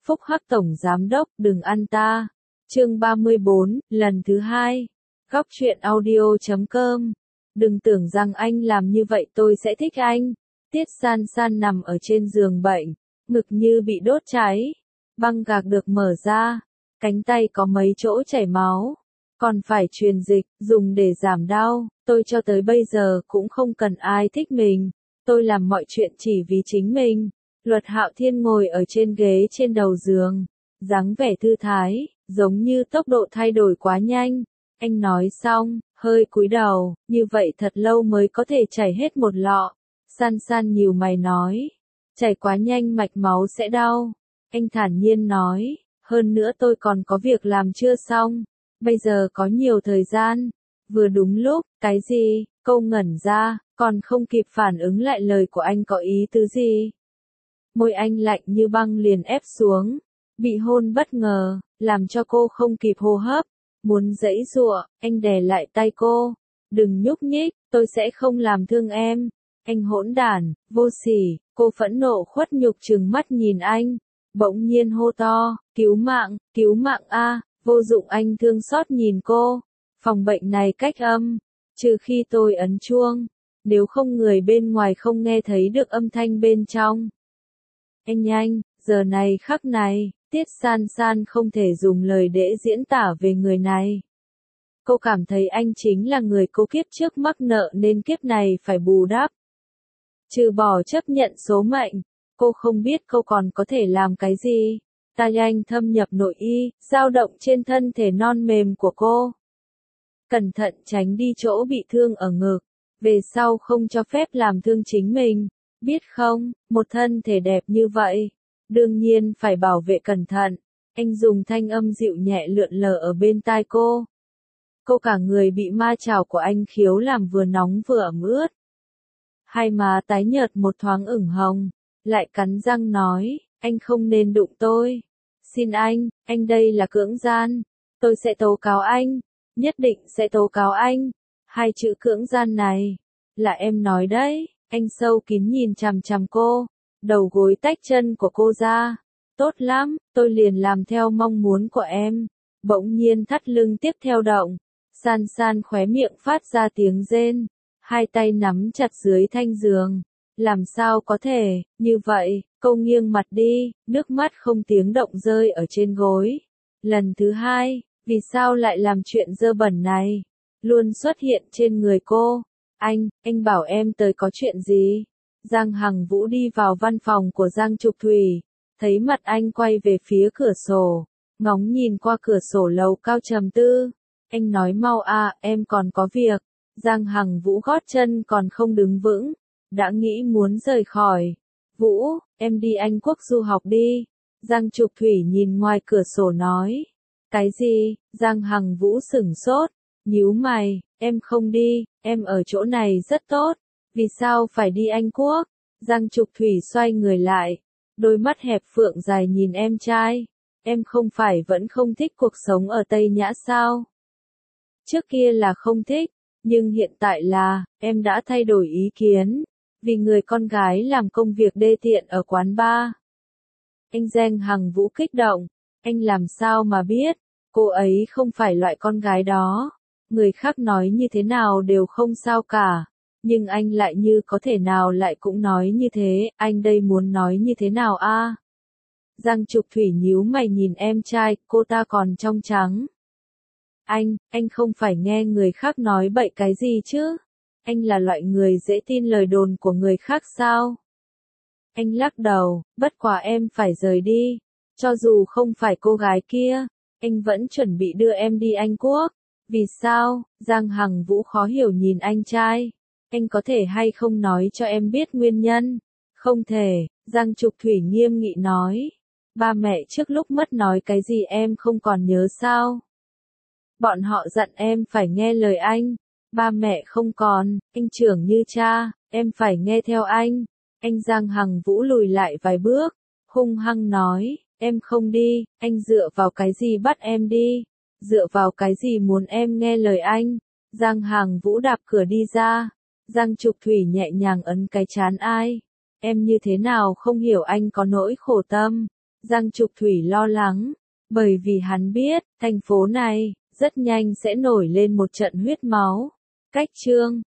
Phúc Hắc Tổng Giám Đốc đừng ăn ta. Chương 34, lần thứ 2. Góc truyện audio.com. Đừng tưởng rằng anh làm như vậy tôi sẽ thích anh. Tiết San San nằm ở trên giường bệnh, ngực như bị đốt cháy. Băng gạc được mở ra, cánh tay có mấy chỗ chảy máu, còn phải truyền dịch, dùng để giảm đau. Tôi cho tới bây giờ cũng không cần ai thích mình. Tôi làm mọi chuyện chỉ vì chính mình. Luật Hạo Thiên ngồi ở trên ghế trên đầu giường, dáng vẻ thư thái, giống như tốc độ thay đổi quá nhanh. Anh nói xong, hơi cúi đầu, như vậy thật lâu mới có thể chảy hết một lọ. San San nhíu mày nói, chảy quá nhanh mạch máu sẽ đau. Anh thản nhiên nói, hơn nữa tôi còn có việc làm chưa xong, bây giờ có nhiều thời gian. Vừa đúng lúc, cái gì? Cô ngẩn ra, còn không kịp phản ứng lại lời của anh có ý tứ gì. Môi anh lạnh như băng liền ép xuống, bị hôn bất ngờ, làm cho cô không kịp hô hấp, muốn giãy giụa, anh đè lại tay cô, đừng nhúc nhích, tôi sẽ không làm thương em. Anh hỗn đản, vô sỉ, cô phẫn nộ khuất nhục trừng mắt nhìn anh, bỗng nhiên hô to, cứu mạng a, vô dụng. Anh thương xót nhìn cô, phòng bệnh này cách âm, trừ khi tôi ấn chuông, nếu không người bên ngoài không nghe thấy được âm thanh bên trong. Anh nhanh, giờ này khắc này, Tiết San San không thể dùng lời để diễn tả về người này. Cô cảm thấy anh chính là người cô kiếp trước mắc nợ nên kiếp này phải bù đắp. Trừ bỏ chấp nhận số mệnh, cô không biết cô còn có thể làm cái gì. Tai anh thâm nhập nội y, dao động trên thân thể non mềm của cô. Cẩn thận tránh đi chỗ bị thương ở ngực, về sau không cho phép làm thương chính mình. Biết không, một thân thể đẹp như vậy, đương nhiên phải bảo vệ cẩn thận. Anh dùng thanh âm dịu nhẹ lượn lờ ở bên tai cô. Cô cả người bị ma chảo của anh khiếu làm vừa nóng vừa ẩm ướt. Hai má tái nhợt một thoáng ửng hồng, lại cắn răng nói, anh không nên đụng tôi. Xin anh đây là cưỡng gian. Tôi sẽ tố cáo anh, nhất định sẽ tố cáo anh. Hai chữ cưỡng gian này, là em nói đấy. Anh sâu kín nhìn chằm chằm cô, đầu gối tách chân của cô ra. Tốt lắm, tôi liền làm theo mong muốn của em. Bỗng nhiên thắt lưng tiếp theo động, San San khóe miệng phát ra tiếng rên, hai tay nắm chặt dưới thanh giường. Làm sao có thể, như vậy, cô nghiêng mặt đi, nước mắt không tiếng động rơi ở trên gối. Lần thứ hai, vì sao lại làm chuyện dơ bẩn này, luôn xuất hiện trên người cô. Anh bảo em tới có chuyện gì? Giang Hằng Vũ đi vào văn phòng của Giang Trục Thủy, thấy mặt anh quay về phía cửa sổ, ngóng nhìn qua cửa sổ lầu cao trầm tư. Anh nói mau à, em còn có việc. Giang Hằng Vũ gót chân còn không đứng vững, đã nghĩ muốn rời khỏi. Vũ, em đi Anh Quốc du học đi. Giang Trục Thủy nhìn ngoài cửa sổ nói. Cái gì? Giang Hằng Vũ sửng sốt, nhíu mày, em không đi, em ở chỗ này rất tốt, vì sao phải đi Anh Quốc? Giang Trục Thủy xoay người lại, đôi mắt hẹp phượng dài nhìn em trai, em không phải vẫn không thích cuộc sống ở Tây Nhã sao? Trước kia là không thích, nhưng hiện tại là, em đã thay đổi ý kiến, vì người con gái làm công việc đê tiện ở quán bar. Anh Giang Hằng Vũ kích động, anh làm sao mà biết, cô ấy không phải loại con gái đó. Người khác nói như thế nào đều không sao cả, nhưng anh lại như có thể nào lại cũng nói như thế, anh đây muốn nói như thế nào a? Giang Trục Thủy nhíu mày nhìn em trai, cô ta còn trong trắng. Anh không phải nghe người khác nói bậy cái gì chứ? Anh là loại người dễ tin lời đồn của người khác sao? Anh lắc đầu, bất quá em phải rời đi, cho dù không phải cô gái kia, anh vẫn chuẩn bị đưa em đi Anh Quốc. Vì sao? Giang Hằng Vũ khó hiểu nhìn anh trai. Anh có thể hay không nói cho em biết nguyên nhân? Không thể, Giang Trục Thủy nghiêm nghị nói. Ba mẹ trước lúc mất nói cái gì em không còn nhớ sao? Bọn họ dặn em phải nghe lời anh. Ba mẹ không còn, anh trưởng như cha, em phải nghe theo anh. Anh Giang Hằng Vũ lùi lại vài bước, hung hăng nói, em không đi, anh dựa vào cái gì bắt em đi? Dựa vào cái gì muốn em nghe lời anh? Giang Hằng Vũ đạp cửa đi ra. Giang Trục Thủy nhẹ nhàng ấn cái trán ai. Em như thế nào không hiểu anh có nỗi khổ tâm. Giang Trục Thủy lo lắng, bởi vì hắn biết, thành phố này, rất nhanh sẽ nổi lên một trận huyết máu. Cách chương